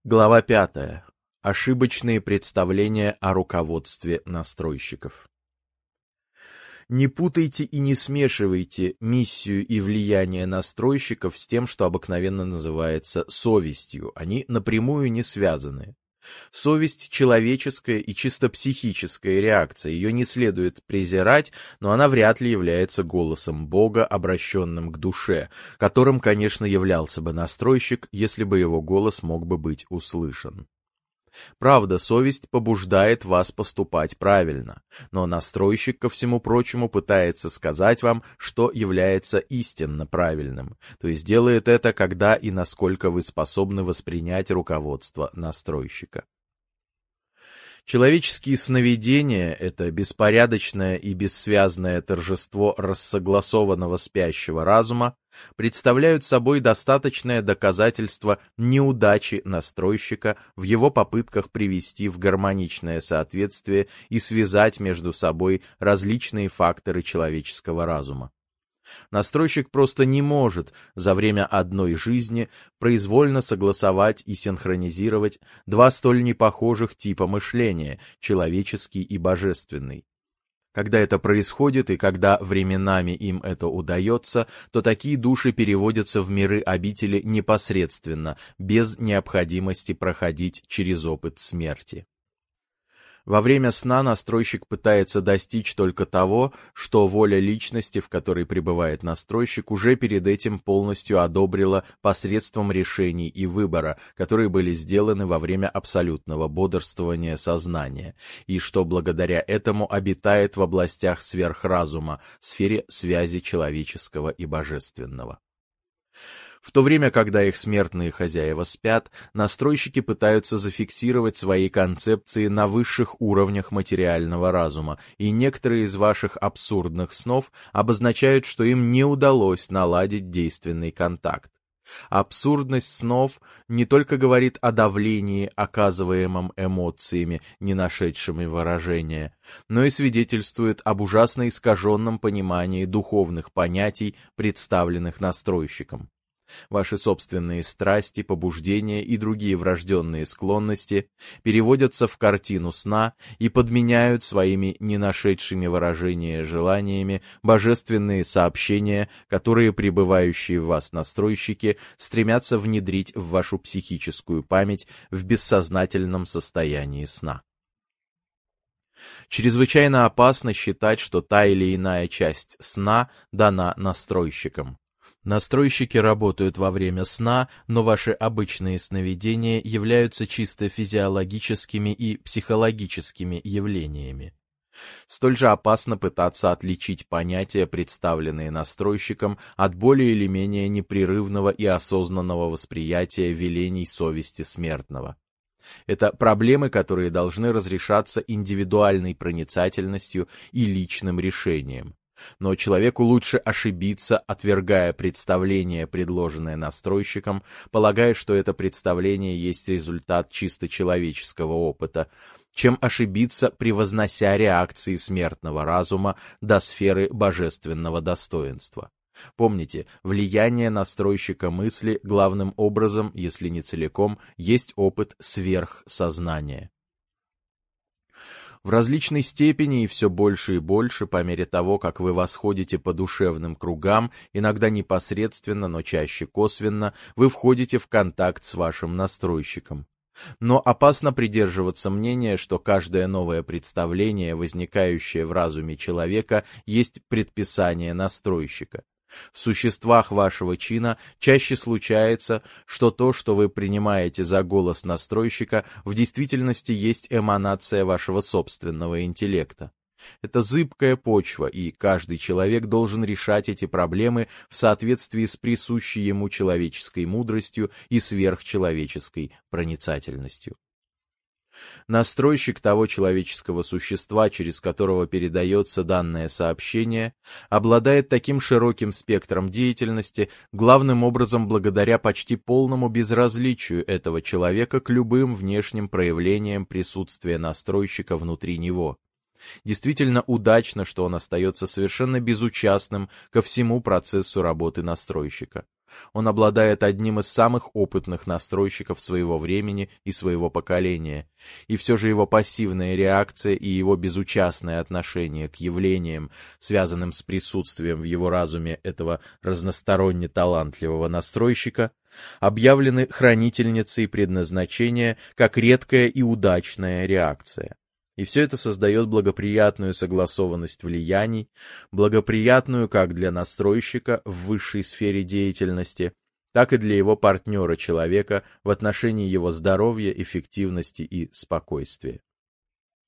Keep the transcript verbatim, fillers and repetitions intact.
Глава пятая. Ошибочные представления о руководстве настройщиков. Не путайте и не смешивайте миссию и влияние настройщиков с тем, что обыкновенно называется совестью. Они напрямую не связаны. Совесть — человеческая и чисто психическая реакция. Ее не следует презирать, но она вряд ли является голосом Бога, обращенным к душе, которым, конечно, являлся бы настройщик, если бы его голос мог бы быть услышан. Правда, совесть побуждает вас поступать правильно, но настройщик, ко всему прочему, пытается сказать вам, что является истинно правильным, то есть делает это, когда и насколько вы способны воспринять руководство настройщика. Человеческие сновидения — это беспорядочное и бессвязное торжество рассогласованного спящего разума, представляют собой достаточное доказательство неудачи настройщика в его попытках привести в гармоничное соответствие и связать между собой различные факторы человеческого разума. Настройщик просто не может за время одной жизни произвольно согласовать и синхронизировать два столь непохожих типа мышления, человеческий и божественный. Когда это происходит и когда временами им это удается, то такие души переводятся в миры обители непосредственно, без необходимости проходить через опыт смерти. Во время сна настройщик пытается достичь только того, что воля личности, в которой пребывает настройщик, уже перед этим полностью одобрила посредством решений и выбора, которые были сделаны во время абсолютного бодрствования сознания, и что благодаря этому обитает в областях сверхразума, сфере связи человеческого и божественного. В то время, когда их смертные хозяева спят, настройщики пытаются зафиксировать свои концепции на высших уровнях материального разума, и некоторые из ваших абсурдных снов обозначают, что им не удалось наладить действенный контакт. Абсурдность снов не только говорит о давлении, оказываемом эмоциями, не нашедшими выражения, но и свидетельствует об ужасно искаженном понимании духовных понятий, представленных настройщиком. Ваши собственные страсти, побуждения и другие врожденные склонности переводятся в картину сна и подменяют своими не нашедшими выражения желаниями божественные сообщения, которые пребывающие в вас настройщики стремятся внедрить в вашу психическую память в бессознательном состоянии сна. Чрезвычайно опасно считать, что та или иная часть сна дана настройщикам. Настройщики работают во время сна, но ваши обычные сновидения являются чисто физиологическими и психологическими явлениями. Столь же опасно пытаться отличить понятия, представленные настройщиком, от более или менее непрерывного и осознанного восприятия велений совести смертного. Это проблемы, которые должны разрешаться индивидуальной проницательностью и личным решением. Но человеку лучше ошибиться, отвергая представление, предложенное настройщиком, полагая, что это представление есть результат чисто человеческого опыта, чем ошибиться, превознося реакции смертного разума до сферы божественного достоинства. Помните, влияние настройщика мысли главным образом, если не целиком, есть опыт сверхсознания. В различной степени и все больше и больше, по мере того, как вы восходите по душевным кругам, иногда непосредственно, но чаще косвенно, вы входите в контакт с вашим настройщиком. Но опасно придерживаться мнения, что каждое новое представление, возникающее в разуме человека, есть предписание настройщика. В существах вашего чина чаще случается, что то, что вы принимаете за голос настройщика, в действительности есть эманация вашего собственного интеллекта. Это зыбкая почва, и каждый человек должен решать эти проблемы в соответствии с присущей ему человеческой мудростью и сверхчеловеческой проницательностью. Настройщик того человеческого существа, через которого передается данное сообщение, обладает таким широким спектром деятельности, главным образом благодаря почти полному безразличию этого человека к любым внешним проявлениям присутствия настройщика внутри него. Действительно удачно, что он остается совершенно безучастным ко всему процессу работы настройщика. Он обладает одним из самых опытных настройщиков своего времени и своего поколения, и все же его пассивная реакция и его безучастное отношение к явлениям, связанным с присутствием в его разуме этого разносторонне талантливого настройщика, объявлены хранительницей предназначения как редкая и удачная реакция. И все это создает благоприятную согласованность влияний, благоприятную как для настройщика в высшей сфере деятельности, так и для его партнера-человека в отношении его здоровья, эффективности и спокойствия.